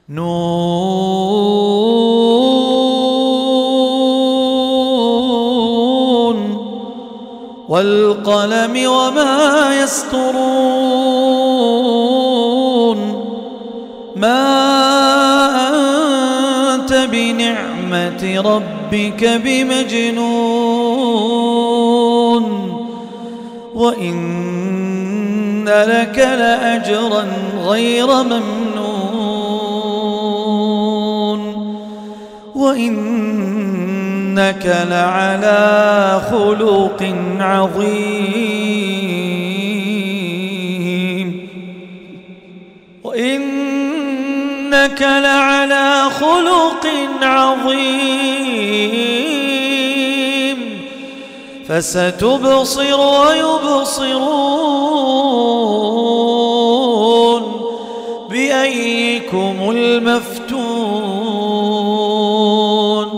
نون والقلم وما يسطرون ما أنت بنعمة ربك بمجنون وإن لك لأجرا غير ممنون وإنك لعلى خلق عظيم وإنك لعلى خلق عظيم فستبصر ويبصرون بأيكم المفتون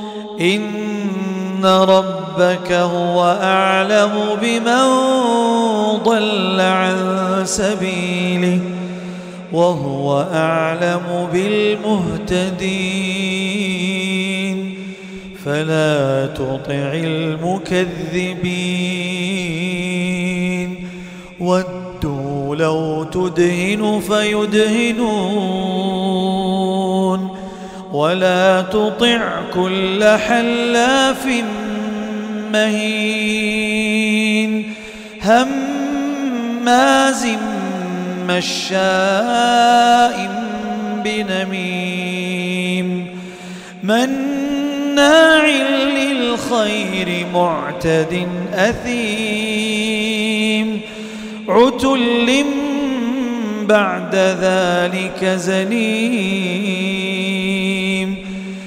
إن ربك هو أعلم بمن ضل عن سبيله وهو أعلم بالمهتدين فلا تطع المكذبين ودوا لو تدهن فيدهنون ولا تطع كل حلاف مهين هماز مشاء بنميم مناع للخير معتد أثيم عتل بعد ذلك زنيم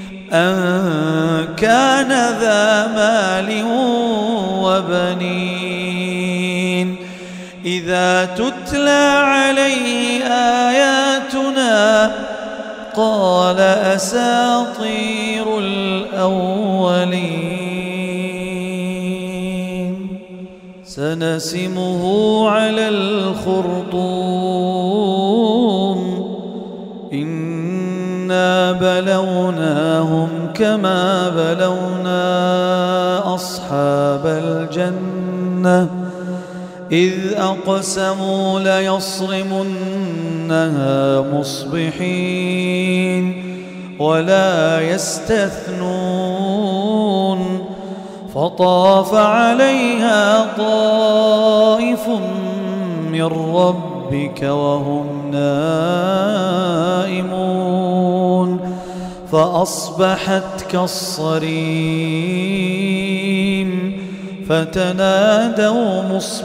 أن كان ذا مال وبنين إذا تتلى عليه آياتنا قال أساطير الأولين سنسمه على الخرطوم إنا بلوناهم كما بلونا أصحاب الجنة إذ أقسموا ليصرمنها مصبحين ولا يستثنون فطاف عليها طائف من ربك وهم نائمون فأصبحت كالصريم فتنادوا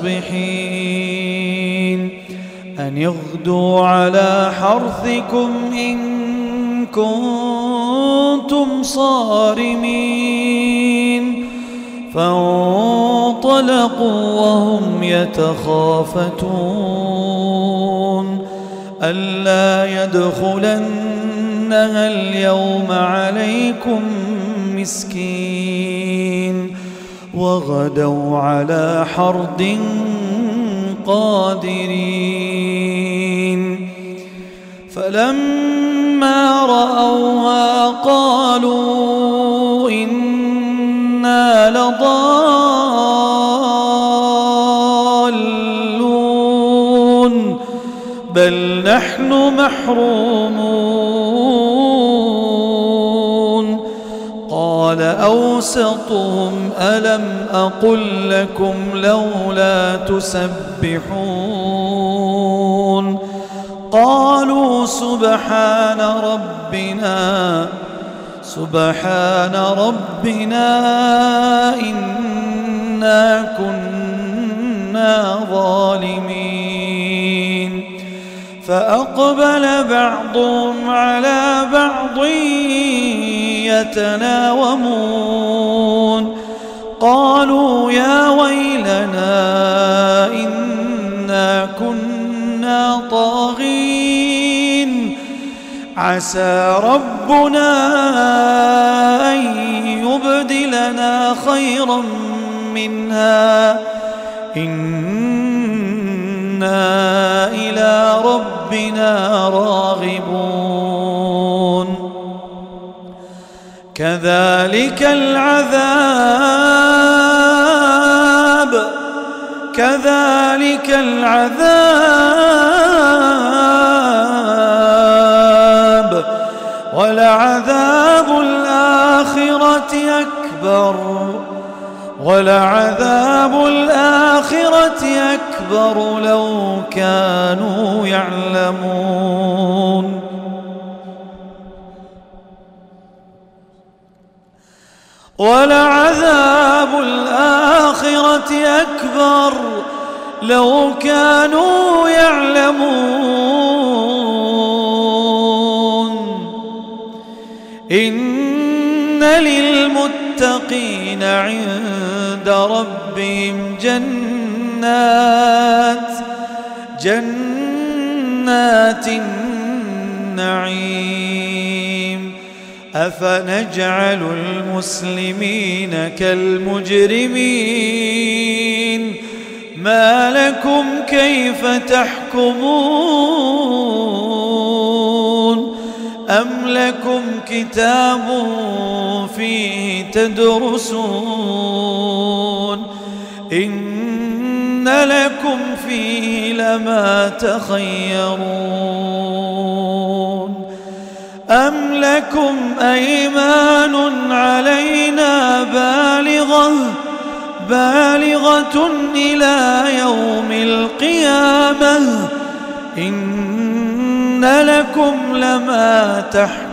مصبحين أن اغدوا على حرثكم إن كنتم صارمين فانطلقوا وهم يتخافتون ألا يدخلنها اليوم عليكم مسكين وغدوا على حرد قادرين فلما رأوها قالوا إنا لضالون بل نحن محرومون قال أوسطهم ألم أقل لكم لولا تسبحون قالوا سبحان ربنا إنا كنا ظالمين فأقبل بعضهم على بعض يتناومون قالوا يا ويلنا إنا كنا طاغين عسى ربنا أن يبدلنا خيرا منها إنا إلى ربنا راغبون كذلك العذاب ولعذاب الآخرة أكبر لو كانوا يعلمون ولعذاب الآخرة أكبر لو كانوا يعلمون إن للمتقين عند ربهم جنات النعيم أفنجعل المسلمين كالمجرمين ما لكم كيف تحكمون أم لكم كتاب فيه تدرسون إن لكم فيه لما تخيرون أم لكم أيمان علينا بالغة إلى يوم القيامة إن لكم لما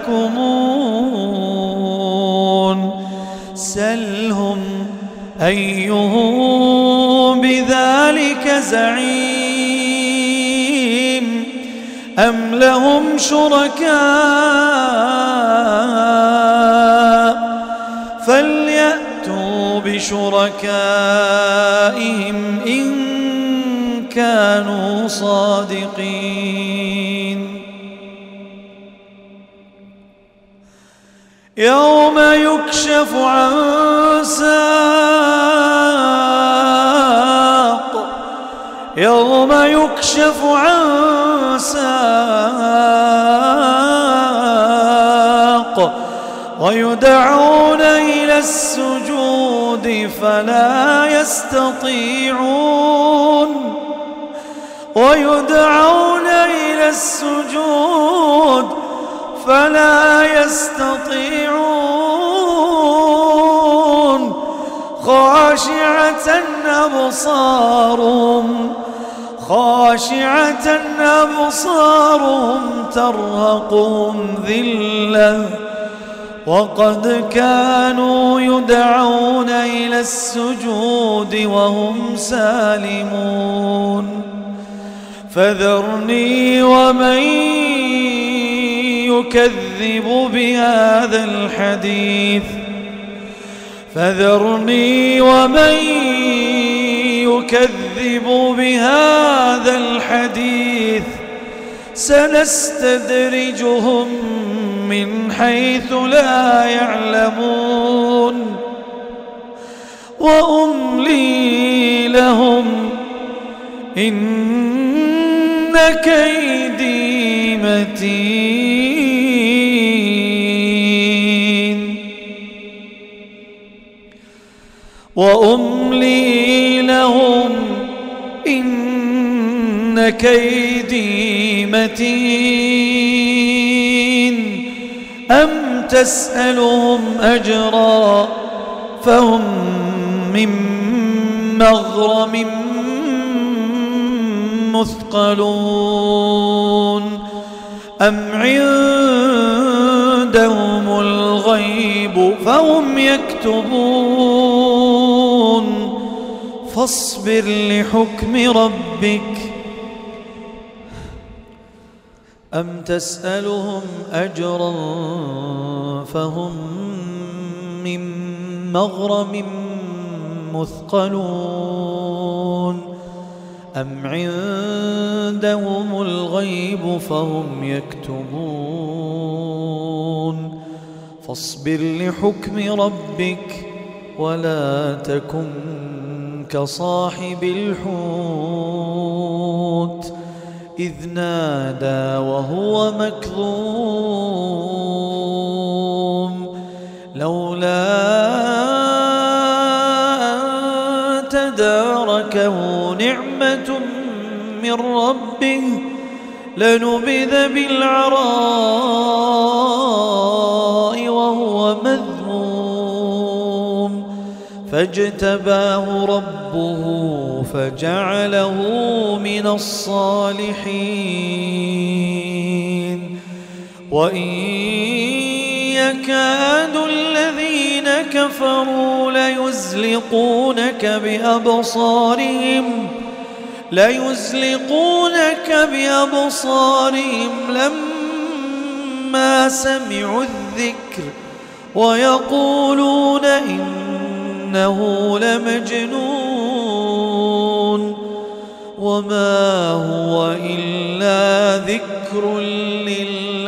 تحكمون سلهم أيهم بذلك زعيم أم لهم شركاء فليأتوا بشركائهم إن كانوا صادقين يوم يكشف عن ساق ويدعون إلى السجود فلا يستطيعون خاشعة أبصارهم ترهقهم ذلة وقد كانوا يدعون إلى السجود وهم سالمون فذرني ومن يكذب بهذا الحديث سنستدرجهم من حيث لا يعلمون وأملي لهم إن كيدي متين أم تسألهم أجرا فهم من مغرم مثقلون أم عندهم الغيب فهم يكتبون فاصبر لحكم ربك أم تسألهم أجرا فهم من مغرم مثقلون أم عندهم الغيب فهم يكتبون فاصبر لحكم ربك ولا تكن كصاحب الحوت إذ نادى وهو مكظوم من ربه لنبذ بالعراء وهو مذموم فاجتباه ربه فجعله من الصالحين وإن يكاد الذين كفروا ليزلقونك بأبصارهم لما سمعوا الذكر ويقولون إنه لمجنون وما هو إلا ذكر للعالمين.